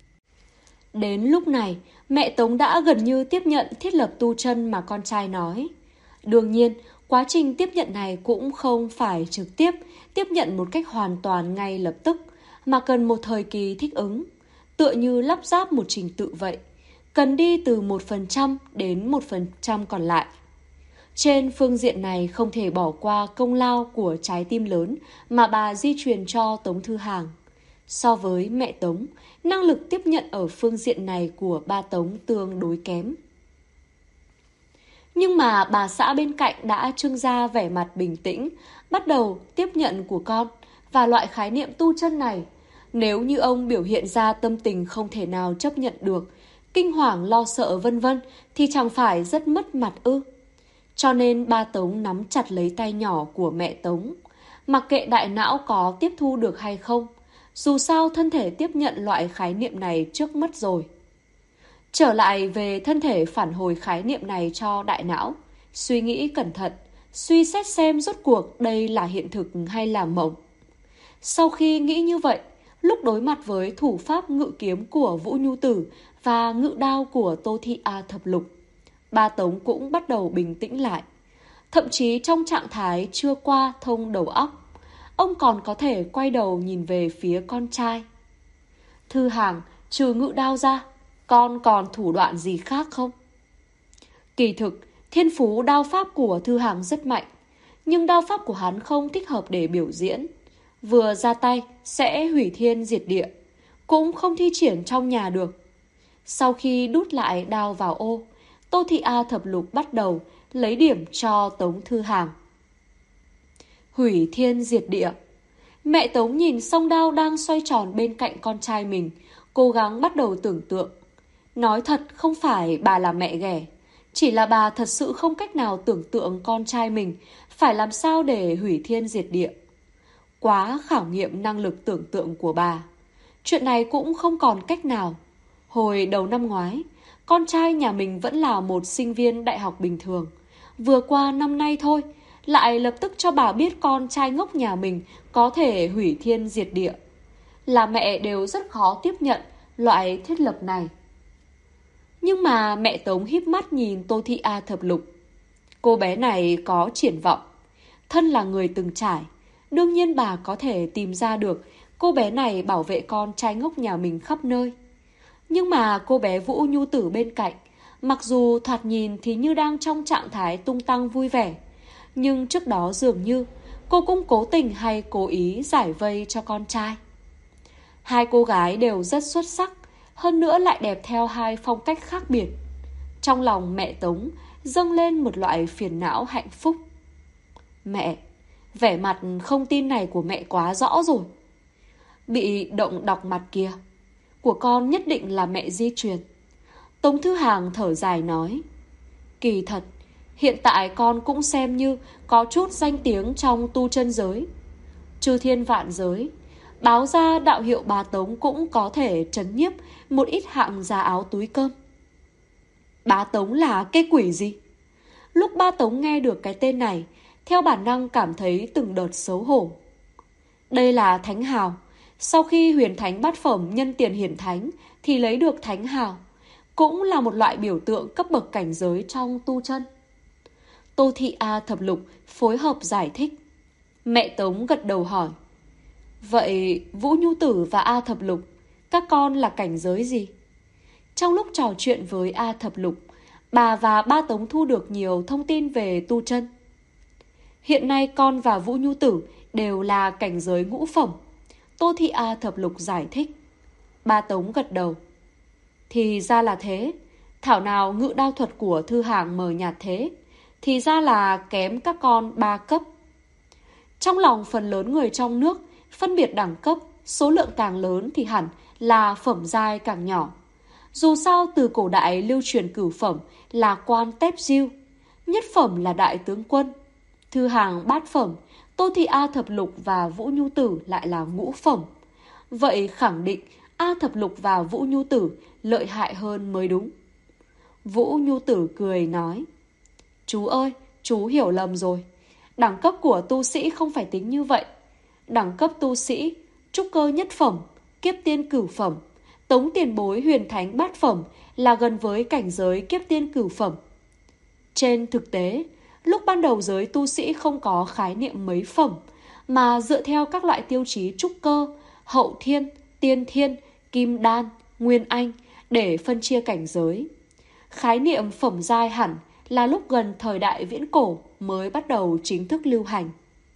Đến lúc này, mẹ Tống đã gần như tiếp nhận thiết lập tu chân mà con trai nói. Đương nhiên, quá trình tiếp nhận này cũng không phải trực tiếp tiếp nhận một cách hoàn toàn ngay lập tức, mà cần một thời kỳ thích ứng, tựa như lắp ráp một trình tự vậy, cần đi từ 1% đến 1% còn lại. Trên phương diện này không thể bỏ qua công lao của trái tim lớn mà bà di truyền cho Tống Thư Hàng. So với mẹ Tống, năng lực tiếp nhận ở phương diện này của ba Tống tương đối kém. Nhưng mà bà xã bên cạnh đã trưng ra vẻ mặt bình tĩnh, bắt đầu tiếp nhận của con và loại khái niệm tu chân này. Nếu như ông biểu hiện ra tâm tình không thể nào chấp nhận được, kinh hoàng lo sợ vân vân, thì chẳng phải rất mất mặt ư? Cho nên ba Tống nắm chặt lấy tay nhỏ của mẹ Tống. Mặc kệ đại não có tiếp thu được hay không, dù sao thân thể tiếp nhận loại khái niệm này trước mất rồi. Trở lại về thân thể phản hồi khái niệm này cho đại não, suy nghĩ cẩn thận, suy xét xem rốt cuộc đây là hiện thực hay là mộng. Sau khi nghĩ như vậy, lúc đối mặt với thủ pháp ngự kiếm của Vũ Nhu Tử và ngự đao của Tô Thị A Thập Lục, ba Tống cũng bắt đầu bình tĩnh lại. Thậm chí trong trạng thái chưa qua thông đầu óc, ông còn có thể quay đầu nhìn về phía con trai. Thư Hàng, trừ ngự đao ra, con còn thủ đoạn gì khác không? Kỳ thực, thiên phú đao pháp của Thư Hàng rất mạnh, nhưng đao pháp của hắn không thích hợp để biểu diễn. Vừa ra tay sẽ hủy thiên diệt địa. cũng không thi triển trong nhà được. Sau khi đút lại đao vào ô, Tô Thị A Thập Lục bắt đầu lấy điểm cho Tống Thư Hàng. Hủy thiên diệt địa. Mẹ Tống nhìn song đao đang xoay tròn bên cạnh con trai mình, cố gắng bắt đầu tưởng tượng. Nói thật không phải bà là mẹ ghẻ, chỉ là bà thật sự không cách nào tưởng tượng con trai mình phải làm sao để hủy thiên diệt địa. Quá khảo nghiệm năng lực tưởng tượng của bà. Chuyện này cũng không còn cách nào. Hồi đầu năm ngoái, con trai nhà mình vẫn là một sinh viên đại học bình thường. Vừa qua năm nay thôi, lại lập tức cho bà biết con trai ngốc nhà mình có thể hủy thiên diệt địa. Là mẹ đều rất khó tiếp nhận loại thiết lập này. Nhưng mà mẹ Tống híp mắt nhìn Tô Thị A Thập Lục. Cô bé này có triển vọng. Thân là người từng trải, đương nhiên bà có thể tìm ra được cô bé này bảo vệ con trai ngốc nhà mình khắp nơi. Nhưng mà cô bé Vũ Nhu Tử bên cạnh, mặc dù thoạt nhìn thì như đang trong trạng thái tung tăng vui vẻ, nhưng trước đó dường như cô cũng cố tình hay cố ý giải vây cho con trai. Hai cô gái đều rất xuất sắc, hơn nữa lại đẹp theo hai phong cách khác biệt. Trong lòng mẹ Tống dâng lên một loại phiền não hạnh phúc. Mẹ, vẻ mặt không tin này của mẹ quá rõ rồi. Bị động đọc mặt kìa. Của con nhất định là mẹ di truyền. Tống Thư Hàng thở dài nói. Kỳ thật, hiện tại con cũng xem như có chút danh tiếng trong tu chân giới. Chư thiên vạn giới, báo ra đạo hiệu bà Tống cũng có thể trấn nhiếp một ít hạng giá áo túi cơm. Bá Tống là cái quỷ gì? Lúc ba Tống nghe được cái tên này, theo bản năng cảm thấy từng đợt xấu hổ. Đây là thánh hào. Sau khi huyền thánh bát phẩm nhân tiền hiển thánh thì lấy được thánh hào, cũng là một loại biểu tượng cấp bậc cảnh giới trong tu chân. Tô Thị A Thập Lục phối hợp giải thích. Mẹ Tống gật đầu hỏi. Vậy Vũ Nhu Tử và A Thập Lục, các con là cảnh giới gì? Trong lúc trò chuyện với A Thập Lục, bà và ba Tống thu được nhiều thông tin về tu chân. Hiện nay con và Vũ Nhu Tử đều là cảnh giới ngũ phẩm. Tô Thị A Thập Lục giải thích. Ba Tống gật đầu. Thì ra là thế. Thảo nào ngự đao thuật của Thư Hàng mờ nhạt thế. Thì ra là kém các con 3 cấp. Trong lòng phần lớn người trong nước, phân biệt đẳng cấp, số lượng càng lớn thì hẳn là phẩm giai càng nhỏ. Dù sao từ cổ đại lưu truyền cửu phẩm là quan tép diêu, nhất phẩm là đại tướng quân, Thư Hàng bát phẩm, Tô Thị A Thập Lục và Vũ Nhu Tử lại là ngũ phẩm. Vậy khẳng định A Thập Lục và Vũ Nhu Tử lợi hại hơn mới đúng. Vũ Nhu Tử cười nói. Chú ơi, chú hiểu lầm rồi. Đẳng cấp của tu sĩ không phải tính như vậy. Đẳng cấp tu sĩ, trúc cơ nhất phẩm, kiếp tiên cửu phẩm, Tống tiền bối huyền thánh bát phẩm là gần với cảnh giới kiếp tiên cửu phẩm. Trên thực tế, lúc ban đầu giới tu sĩ không có khái niệm mấy phẩm, mà dựa theo các loại tiêu chí trúc cơ, hậu thiên, tiên thiên, kim đan, nguyên anh để phân chia cảnh giới. Khái niệm phẩm giai hẳn là lúc gần thời đại viễn cổ mới bắt đầu chính thức lưu hành.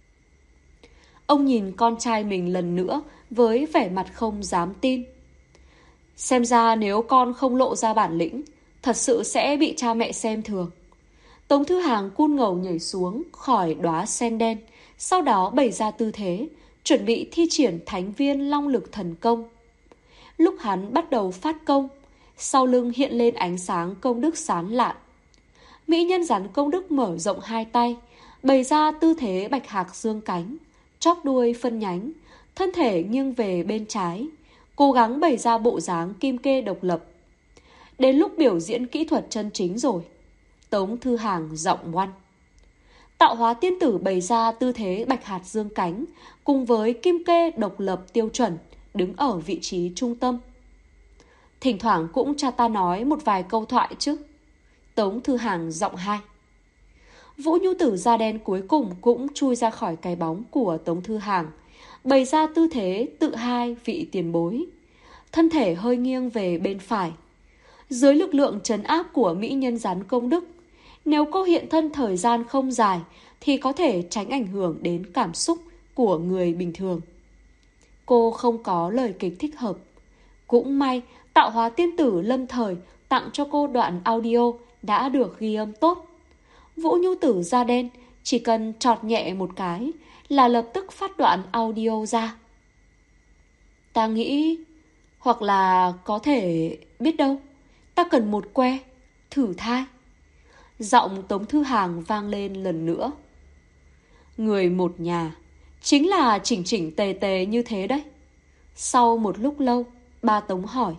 Ông nhìn con trai mình lần nữa với vẻ mặt không dám tin. Xem ra nếu con không lộ ra bản lĩnh, thật sự sẽ bị cha mẹ xem thường. Tống Thư Hàng cun ngầu nhảy xuống khỏi đóa sen đen, sau đó bày ra tư thế, chuẩn bị thi triển thánh viên long lực thần công. Lúc hắn bắt đầu phát công, sau lưng hiện lên ánh sáng công đức sán lạn. Mỹ nhân rắn công đức mở rộng hai tay, bày ra tư thế bạch hạc dương cánh, chóp đuôi phân nhánh, thân thể nghiêng về bên trái, cố gắng bày ra bộ dáng kim kê độc lập. Đến lúc biểu diễn kỹ thuật chân chính rồi, Tống Thư Hàng giọng ngoan. Tạo hóa tiên tử bày ra tư thế bạch hạt dương cánh, cùng với kim kê độc lập tiêu chuẩn, đứng ở vị trí trung tâm. Thỉnh thoảng cũng cha ta nói một vài câu thoại chứ. Tống Thư Hàng giọng hai. Vũ Nhu Tử da đen cuối cùng cũng chui ra khỏi cái bóng của Tống Thư Hàng, bày ra tư thế tự hai vị tiền bối. Thân thể hơi nghiêng về bên phải. Dưới lực lượng trấn áp của mỹ nhân rắn công đức, nếu cô hiện thân thời gian không dài thì có thể tránh ảnh hưởng đến cảm xúc của người bình thường. Cô không có lời kịch thích hợp. Cũng may, tạo hóa tiên tử lâm thời tặng cho cô đoạn audio đã được ghi âm tốt. Vũ Nhu Tử da đen, chỉ cần chọt nhẹ một cái là lập tức phát đoạn audio ra. Ta nghĩ, hoặc là có thể, biết đâu, ta cần một que, thử thai. Giọng Tống Thư Hàng vang lên lần nữa. Người một nhà, chính là chỉnh chỉnh tề tề như thế đấy. Sau một lúc lâu, ba Tống hỏi.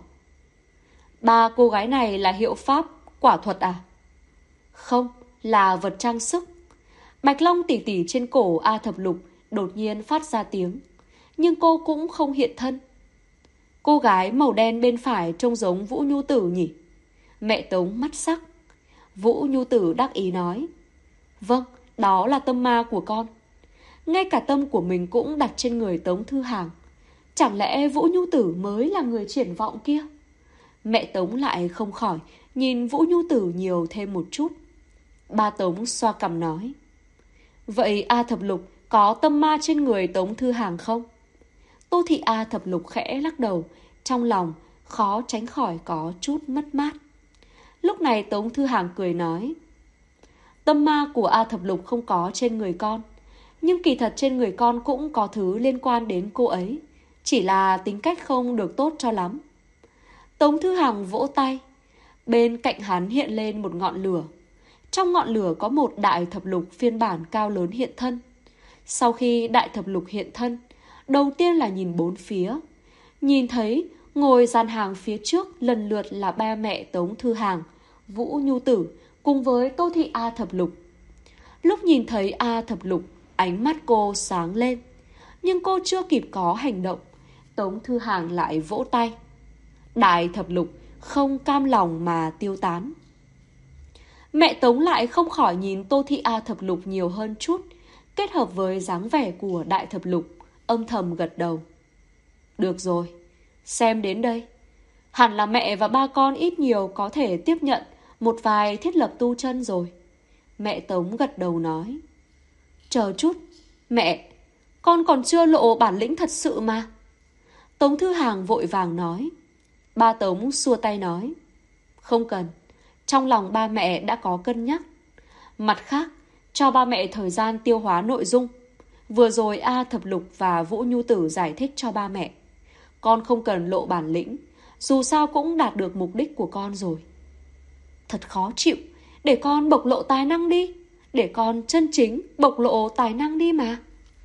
Ba cô gái này là hiệu pháp, quả thuật à? Không, là vật trang sức. Bạch long tỉ tỉ trên cổ A Thập Lục đột nhiên phát ra tiếng, nhưng cô cũng không hiện thân. Cô gái màu đen bên phải trông giống Vũ Nhu Tử nhỉ? Mẹ Tống mắt sắc. Vũ Nhu Tử đắc ý nói. Vâng, đó là tâm ma của con. Ngay cả tâm của mình cũng đặt trên người Tống Thư Hàng. Chẳng lẽ Vũ Nhu Tử mới là người triển vọng kia? Mẹ Tống lại không khỏi nhìn Vũ Nhu Tử nhiều thêm một chút. Ba Tống xoa cằm nói. Vậy A Thập Lục có tâm ma trên người Tống Thư Hàng không? Tô Thị A Thập Lục khẽ lắc đầu, trong lòng khó tránh khỏi có chút mất mát. Lúc này Tống Thư Hàng cười nói. Tâm ma của A Thập Lục không có trên người con, nhưng kỳ thật trên người con cũng có thứ liên quan đến cô ấy, chỉ là tính cách không được tốt cho lắm. Tống Thư Hàng vỗ tay. Bên cạnh hắn hiện lên một ngọn lửa. Trong ngọn lửa có một đại thập lục phiên bản cao lớn hiện thân. Sau khi đại thập lục hiện thân, đầu tiên là nhìn bốn phía. Nhìn thấy ngồi dàn hàng phía trước lần lượt là ba mẹ Tống Thư Hàng, Vũ Nhu Tử cùng với Tô Thị A Thập Lục. Lúc nhìn thấy A Thập Lục, ánh mắt cô sáng lên. Nhưng cô chưa kịp có hành động, Tống Thư Hàng lại vỗ tay. Đại thập lục không cam lòng mà tiêu tán. Mẹ Tống lại không khỏi nhìn Tô Thị A Thập Lục nhiều hơn chút, kết hợp với dáng vẻ của đại thập lục, âm thầm gật đầu. Được rồi, xem đến đây, hẳn là mẹ và ba con ít nhiều có thể tiếp nhận một vài thiết lập tu chân rồi. Mẹ Tống gật đầu nói. Chờ chút, mẹ, con còn chưa lộ bản lĩnh thật sự mà. Tống Thư Hàng vội vàng nói. Ba Tống xua tay nói. Không cần, trong lòng ba mẹ đã có cân nhắc. Mặt khác, cho ba mẹ thời gian tiêu hóa nội dung. Vừa rồi A Thập Lục và Vũ Nhu Tử giải thích cho ba mẹ. Con không cần lộ bản lĩnh, dù sao cũng đạt được mục đích của con rồi. Thật khó chịu, để con bộc lộ tài năng đi. Để con chân chính bộc lộ tài năng đi mà.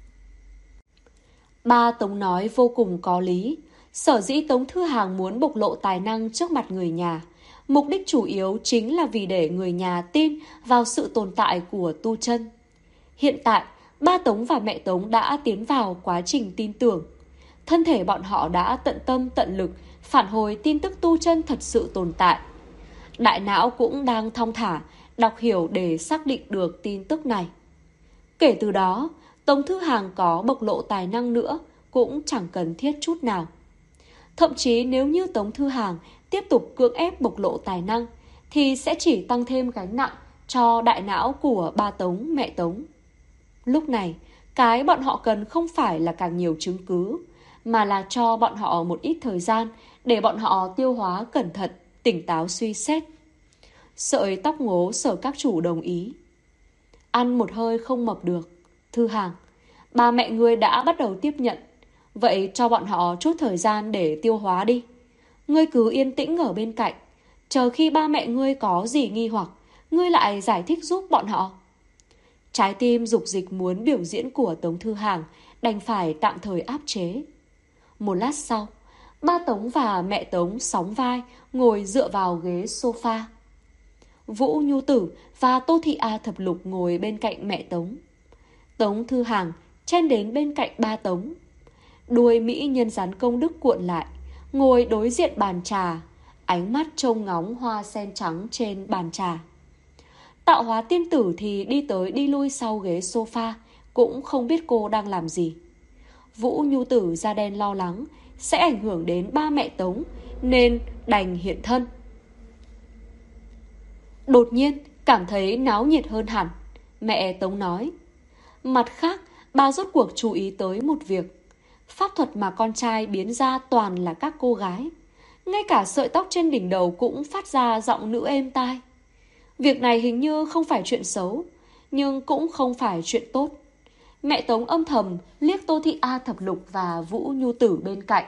Ba Tống nói vô cùng có lý. Sở dĩ Tống Thư Hàng muốn bộc lộ tài năng trước mặt người nhà, mục đích chủ yếu chính là vì để người nhà tin vào sự tồn tại của tu chân. Hiện tại, ba Tống và mẹ Tống đã tiến vào quá trình tin tưởng. Thân thể bọn họ đã tận tâm tận lực phản hồi tin tức tu chân thật sự tồn tại. Đại não cũng đang thong thả đọc hiểu để xác định được tin tức này. Kể từ đó, Tống Thư Hàng có bộc lộ tài năng nữa cũng chẳng cần thiết chút nào. Thậm chí nếu như Tống Thư Hàng tiếp tục cưỡng ép bộc lộ tài năng thì sẽ chỉ tăng thêm gánh nặng cho đại não của ba Tống, mẹ Tống. Lúc này, cái bọn họ cần không phải là càng nhiều chứng cứ, mà là cho bọn họ một ít thời gian để bọn họ tiêu hóa cẩn thận, tỉnh táo suy xét. Sợi tóc ngố Sở các chủ đồng ý. Ăn một hơi không mập được. Thư Hàng, ba mẹ ngươi đã bắt đầu tiếp nhận. Vậy cho bọn họ chút thời gian để tiêu hóa đi. Ngươi cứ yên tĩnh ở bên cạnh, chờ khi ba mẹ ngươi có gì nghi hoặc, ngươi lại giải thích giúp bọn họ. Trái tim dục dịch muốn biểu diễn của Tống Thư Hàng đành phải tạm thời áp chế. Một lát sau, ba Tống và mẹ Tống sóng vai ngồi dựa vào ghế sofa. Vũ Nhu Tử và Tô Thị A Thập Lục ngồi bên cạnh mẹ Tống. Tống Thư Hàng chen đến bên cạnh ba Tống. Đuôi mỹ nhân rắn công đức cuộn lại, ngồi đối diện bàn trà, ánh mắt trông ngóng hoa sen trắng trên bàn trà. Tạo hóa tiên tử thì đi tới đi lui sau ghế sofa, cũng không biết cô đang làm gì. Vũ Nhu Tử da đen lo lắng sẽ ảnh hưởng đến ba mẹ Tống, nên đành hiện thân. Đột nhiên cảm thấy náo nhiệt hơn hẳn. Mẹ Tống nói. Mặt khác, bà rốt cuộc chú ý tới một việc. Pháp thuật mà con trai biến ra toàn là các cô gái. ngay cả sợi tóc trên đỉnh đầu cũng phát ra giọng nữ êm tai. Việc này hình như không phải chuyện xấu, nhưng cũng không phải chuyện tốt. Mẹ Tống âm thầm liếc Tô Thị A Thập Lục và Vũ Nhu Tử bên cạnh.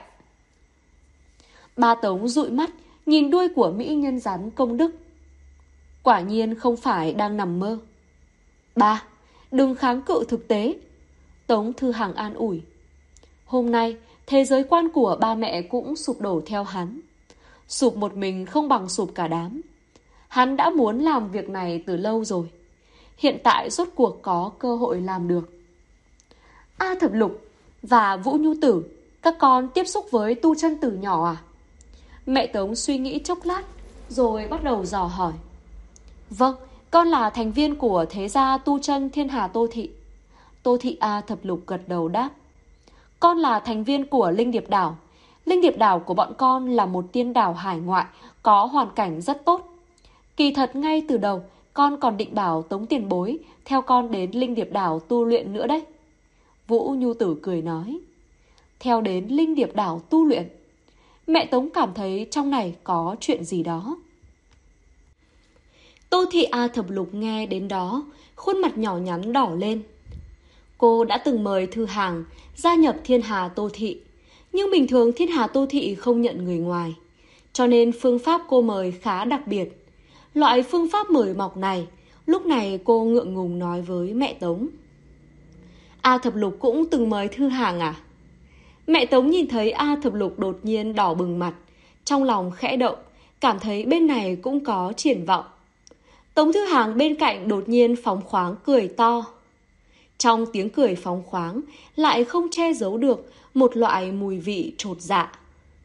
Ba Tống dụi mắt nhìn đuôi của mỹ nhân rắn công đức. Quả nhiên không phải đang nằm mơ. Ba, đừng kháng cự thực tế. Tống Thư Hằng an ủi. Hôm nay, thế giới quan của ba mẹ cũng sụp đổ theo hắn. Sụp một mình không bằng sụp cả đám. Hắn đã muốn làm việc này từ lâu rồi. Hiện tại rốt cuộc có cơ hội làm được. A Thập Lục và Vũ Nhu Tử, các con tiếp xúc với Tu Chân từ nhỏ à? Mẹ Tống suy nghĩ chốc lát, rồi bắt đầu dò hỏi. Vâng, con là thành viên của thế gia Tu Chân Thiên Hà Tô Thị. Tô Thị A Thập Lục gật đầu đáp. Con là thành viên của Linh Điệp Đảo. Linh Điệp Đảo của bọn con là một tiên đảo hải ngoại, có hoàn cảnh rất tốt. Kỳ thật ngay từ đầu, con còn định bảo Tống tiền bối theo con đến Linh Điệp Đảo tu luyện nữa đấy. Vũ Nhu Tử cười nói. Theo đến Linh Điệp Đảo tu luyện. Mẹ Tống cảm thấy trong này có chuyện gì đó. Tô Thị A Thập Lục nghe đến đó, khuôn mặt nhỏ nhắn đỏ lên. Cô đã từng mời Thư Hằng gia nhập Thiên Hà Tô Thị, nhưng bình thường Thiên Hà Tô Thị không nhận người ngoài, cho nên phương pháp cô mời khá đặc biệt. Loại phương pháp mời mọc này, lúc này cô ngượng ngùng nói với mẹ Tống. A Thập Lục cũng từng mời Thư Hằng à? Mẹ Tống nhìn thấy A Thập Lục đột nhiên đỏ bừng mặt, trong lòng khẽ động, cảm thấy bên này cũng có triển vọng. Tống Thư Hằng bên cạnh đột nhiên phóng khoáng cười to. Trong tiếng cười phóng khoáng lại không che giấu được một loại mùi vị chột dạ.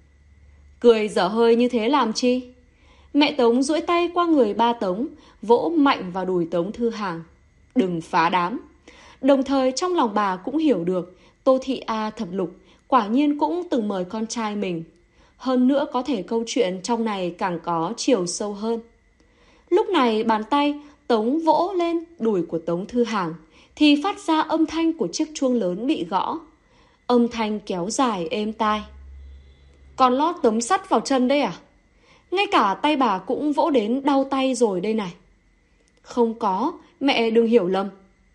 Cười dở hơi như thế làm chi? Mẹ Tống duỗi tay qua người ba Tống, vỗ mạnh vào đùi Tống Thư Hằng. Đừng phá đám. Đồng thời trong lòng bà cũng hiểu được Tô Thị A Thập Lục quả nhiên cũng từng mời con trai mình. Hơn nữa có thể câu chuyện trong này càng có chiều sâu hơn. Lúc này bàn tay Tống vỗ lên đùi của Tống Thư Hằng thì phát ra âm thanh của chiếc chuông lớn bị gõ. Âm thanh kéo dài êm tai. Còn lót tấm sắt vào chân đây à? Ngay cả tay bà cũng vỗ đến đau tay rồi đây này. Không có, mẹ đừng hiểu lầm.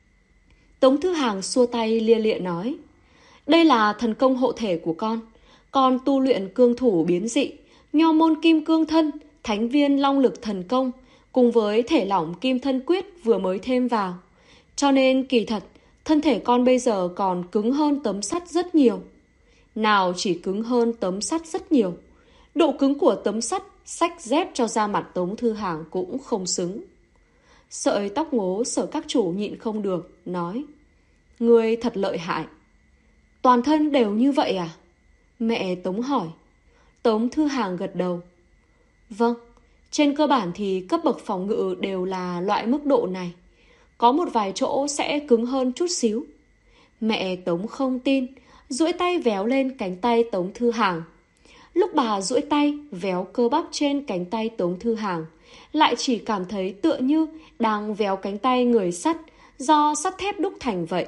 Tống Thư Hằng xua tay lia lịa nói. Đây là thần công hộ thể của con tu luyện cương thủ biến dị, nho môn kim cương thân, thánh viên long lực thần công, cùng với thể lỏng kim thân quyết vừa mới thêm vào. Cho nên kỳ thật, thân thể con bây giờ còn cứng hơn tấm sắt rất nhiều. Nào chỉ cứng hơn tấm sắt rất nhiều. Độ cứng của tấm sắt xách dép cho da mặt Tống Thư Hằng cũng không xứng. Sợi tóc ngố Sở các chủ nhịn không được, nói. Ngươi thật lợi hại. Toàn thân đều như vậy à? Mẹ Tống hỏi. Tống Thư Hằng gật đầu. Vâng, trên cơ bản thì cấp bậc phòng ngự đều là loại mức độ này. Có một vài chỗ sẽ cứng hơn chút xíu. Mẹ Tống không tin, duỗi tay véo lên cánh tay Tống Thư Hằng. Lúc bà duỗi tay véo cơ bắp trên cánh tay Tống Thư Hằng, lại chỉ cảm thấy tựa như đang véo cánh tay người sắt do sắt thép đúc thành vậy.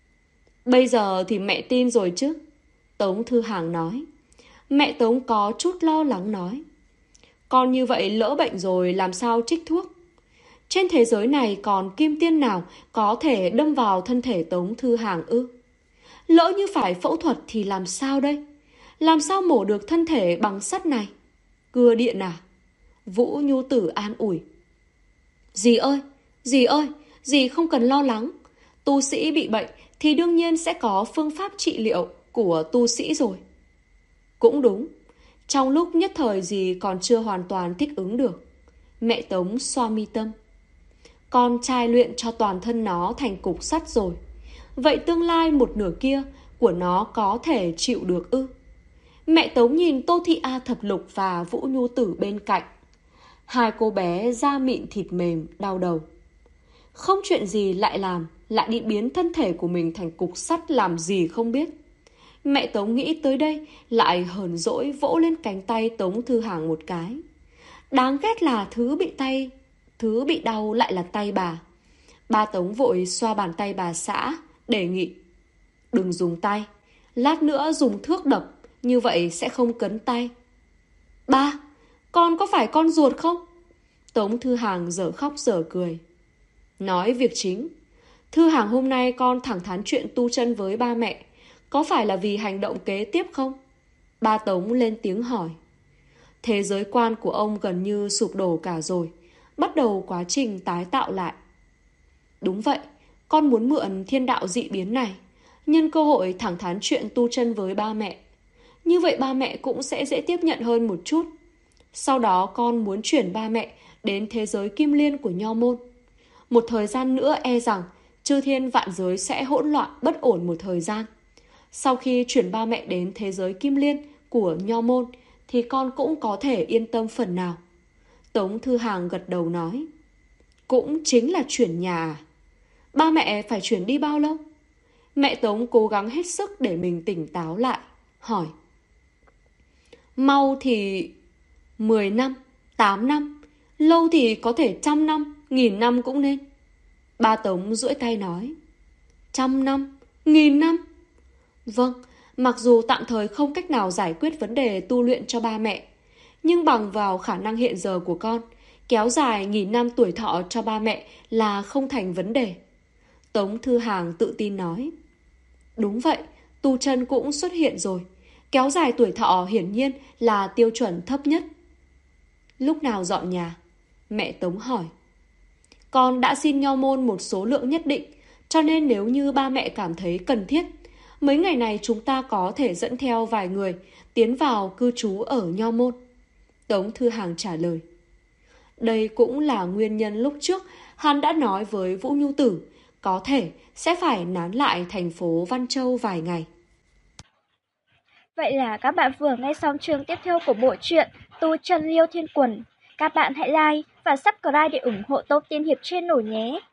Bây giờ thì mẹ tin rồi chứ? Tống Thư Hằng nói. Mẹ Tống có chút lo lắng nói. Con như vậy lỡ bệnh rồi làm sao trích thuốc? Trên thế giới này còn kim tiên nào có thể đâm vào thân thể Tống Thư Hằng ư? Lỡ như phải phẫu thuật thì làm sao đây? Làm sao mổ được thân thể bằng sắt này? Cưa điện à? Vũ Nhu Tử an ủi. Dì ơi, dì không cần lo lắng. Tu sĩ bị bệnh thì đương nhiên sẽ có phương pháp trị liệu của tu sĩ rồi. Cũng đúng, trong lúc nhất thời dì còn chưa hoàn toàn thích ứng được. Mẹ Tống xoa mi tâm. Con trai luyện cho toàn thân nó thành cục sắt rồi. Vậy tương lai một nửa kia của nó có thể chịu được ư? Mẹ Tống nhìn Tô Thị A Thập Lục và Vũ Nhu Tử bên cạnh. Hai cô bé da mịn thịt mềm, đau đầu. Không chuyện gì lại làm, lại đi biến thân thể của mình thành cục sắt làm gì không biết. Mẹ Tống nghĩ tới đây, lại hờn dỗi vỗ lên cánh tay Tống Thư Hằng một cái. Đáng ghét là thứ bị đau lại là tay bà. Ba Tống vội xoa bàn tay bà xã, đề nghị. Đừng dùng tay, lát nữa dùng thước đập, như vậy sẽ không cấn tay. Ba, con có phải con ruột không? Tống Thư Hàng dở khóc dở cười. Nói việc chính. Thư Hàng, hôm nay con thẳng thắn chuyện tu chân với ba mẹ, có phải là vì hành động kế tiếp không? Ba Tống lên tiếng hỏi. Thế giới quan của ông gần như sụp đổ cả rồi, bắt đầu quá trình tái tạo lại. Đúng vậy, con muốn mượn thiên đạo dị biến này, nhân cơ hội thẳng thắn chuyện tu chân với ba mẹ. Như vậy ba mẹ cũng sẽ dễ tiếp nhận hơn một chút. Sau đó con muốn chuyển ba mẹ đến thế giới kim liên của Nho Môn. Một thời gian nữa e rằng chư thiên vạn giới sẽ hỗn loạn bất ổn một thời gian. Sau khi chuyển ba mẹ đến thế giới kim liên của Nho Môn thì con cũng có thể yên tâm phần nào. Tống Thư Hàng gật đầu nói. Cũng chính là chuyển nhà à? Ba mẹ phải chuyển đi bao lâu? Mẹ Tống cố gắng hết sức để mình tỉnh táo lại, hỏi. Mau thì 10 năm, 8 năm, lâu thì có thể 100 năm, 1000 năm cũng nên. Ba Tống duỗi tay nói. 100 năm, 1000 năm. Vâng, mặc dù tạm thời không cách nào giải quyết vấn đề tu luyện cho ba mẹ, nhưng bằng vào khả năng hiện giờ của con, kéo dài 1000 năm tuổi thọ cho ba mẹ là không thành vấn đề. Tống Thư Hàng tự tin nói. Đúng vậy, tu chân cũng xuất hiện rồi. Kéo dài tuổi thọ hiển nhiên là tiêu chuẩn thấp nhất. Lúc nào dọn nhà? Mẹ Tống hỏi. Con đã xin Nho Môn một số lượng nhất định, cho nên nếu như ba mẹ cảm thấy cần thiết, mấy ngày này chúng ta có thể dẫn theo vài người tiến vào cư trú ở Nho Môn. Tống Thư Hàng trả lời. Đây cũng là nguyên nhân lúc trước hắn đã nói với Vũ Nhu Tử có thể sẽ phải nán lại thành phố Văn Châu vài ngày. Vậy là các bạn vừa nghe xong chương tiếp theo của bộ truyện Tu Chân Liêu Thiên Quần. Các bạn hãy like và subscribe để ủng hộ Top Tiên Hiệp Channel nhé.